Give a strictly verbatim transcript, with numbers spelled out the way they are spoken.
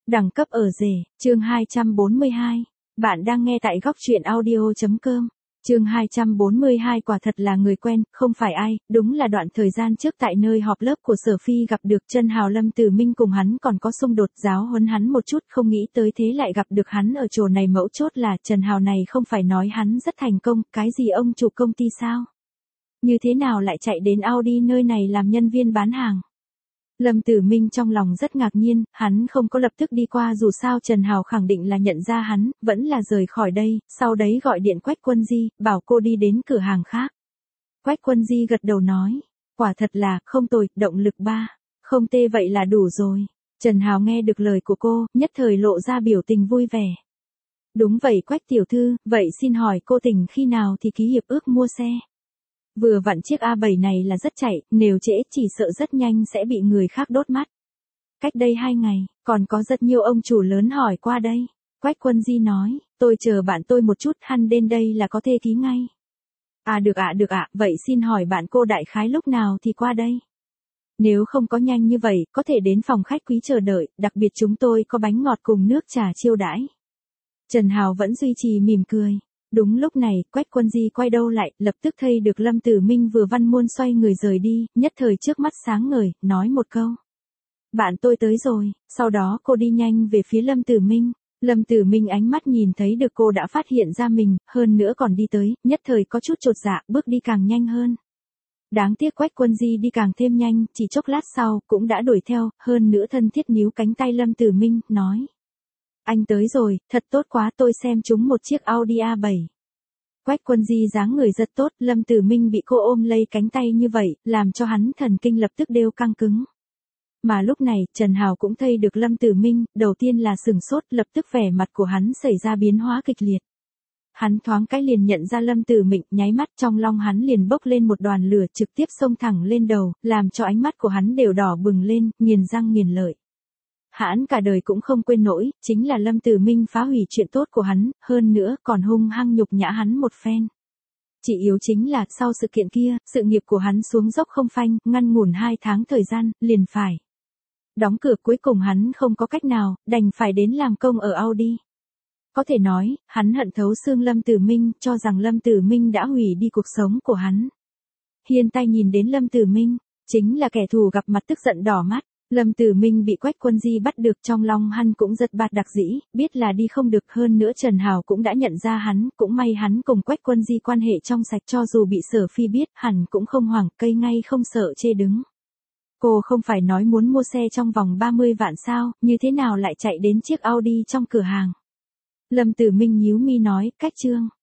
Đẳng cấp ở rể, chương hai trăm bốn mươi hai. Bạn đang nghe tại góc truyện audio chấm com. Chương hai trăm bốn mươi hai quả thật là người quen, không phải ai, đúng là đoạn thời gian trước tại nơi họp lớp của Sở Phi gặp được Chân Hào. Lâm Tử Minh cùng hắn còn có xung đột, giáo huấn hắn một chút, không nghĩ tới thế lại gặp được hắn ở chỗ này. Mấu chốt là Trần Hào này không phải nói hắn rất thành công, cái gì ông chủ công ty sao? Như thế nào lại chạy đến Audi nơi này làm nhân viên bán hàng? Lâm Tử Minh trong lòng rất ngạc nhiên, hắn không có lập tức đi qua, dù sao Trần Hào khẳng định là nhận ra hắn, vẫn là rời khỏi đây, sau đấy gọi điện Quách Quân Di, bảo cô đi đến cửa hàng khác. Quách Quân Di gật đầu nói, quả thật là, không tồi, động lực ba, không tê vậy là đủ rồi. Trần Hào nghe được lời của cô, nhất thời lộ ra biểu tình vui vẻ. Đúng vậy Quách tiểu thư, vậy xin hỏi cô tỉnh khi nào thì ký hiệp ước mua xe? Vừa vặn chiếc A bảy này là rất chạy, nếu trễ chỉ sợ rất nhanh sẽ bị người khác đốt mắt. Cách đây hai ngày, còn có rất nhiều ông chủ lớn hỏi qua đây. Quách Quân Di nói, tôi chờ bạn tôi một chút, hắn đến đây là có thể ký ngay. À được ạ à, được ạ, à, vậy xin hỏi bạn cô đại khái lúc nào thì qua đây? Nếu không có nhanh như vậy, có thể đến phòng khách quý chờ đợi, đặc biệt chúng tôi có bánh ngọt cùng nước trà chiêu đãi. Trần Hào vẫn duy trì mỉm cười. Đúng lúc này, Quách Quân Di quay đầu lại, lập tức thấy được Lâm Tử Minh vừa văn muôn xoay người rời đi, nhất thời trước mắt sáng ngời, nói một câu. Bạn tôi tới rồi, sau đó cô đi nhanh về phía Lâm Tử Minh. Lâm Tử Minh ánh mắt nhìn thấy được cô đã phát hiện ra mình, hơn nữa còn đi tới, nhất thời có chút chột dạ, bước đi càng nhanh hơn. Đáng tiếc Quách Quân Di đi càng thêm nhanh, chỉ chốc lát sau, cũng đã đuổi theo, hơn nữa thân thiết níu cánh tay Lâm Tử Minh, nói. Anh tới rồi, thật tốt quá, tôi xem trúng một chiếc Audi A bảy. Quách Quân Di dáng người rất tốt, Lâm Tử Minh bị cô ôm lấy cánh tay như vậy, làm cho hắn thần kinh lập tức đều căng cứng. Mà lúc này, Trần Hào cũng thấy được Lâm Tử Minh, đầu tiên là sửng sốt, lập tức vẻ mặt của hắn xảy ra biến hóa kịch liệt. Hắn thoáng cái liền nhận ra Lâm Tử Minh, nháy mắt trong lòng hắn liền bốc lên một đoàn lửa trực tiếp xông thẳng lên đầu, làm cho ánh mắt của hắn đều đỏ bừng lên, nghiền răng nghiền lợi. Hắn cả đời cũng không quên nổi, chính là Lâm Tử Minh phá hủy chuyện tốt của hắn, hơn nữa còn hung hăng nhục nhã hắn một phen. Chỉ yếu chính là, sau sự kiện kia, sự nghiệp của hắn xuống dốc không phanh, ngăn ngủn hai tháng thời gian, liền phải đóng cửa, cuối cùng hắn không có cách nào, đành phải đến làm công ở Audi. Có thể nói, hắn hận thấu xương Lâm Tử Minh, cho rằng Lâm Tử Minh đã hủy đi cuộc sống của hắn. Hiên tay nhìn đến Lâm Tử Minh, chính là kẻ thù gặp mặt tức giận đỏ mắt. Lâm Tử Minh bị Quách Quân Di bắt được, trong lòng hắn cũng rất bạt đặc dĩ, biết là đi không được, hơn nữa Trần Hào cũng đã nhận ra hắn, cũng may hắn cùng Quách Quân Di quan hệ trong sạch, cho dù bị Sở Phi biết, hẳn cũng không hoảng, cây ngay không sợ chê đứng. Cô không phải nói muốn mua xe trong vòng ba mươi vạn sao, như thế nào lại chạy đến chiếc Audi trong cửa hàng? Lâm Tử Minh nhíu mi nói, cách trương.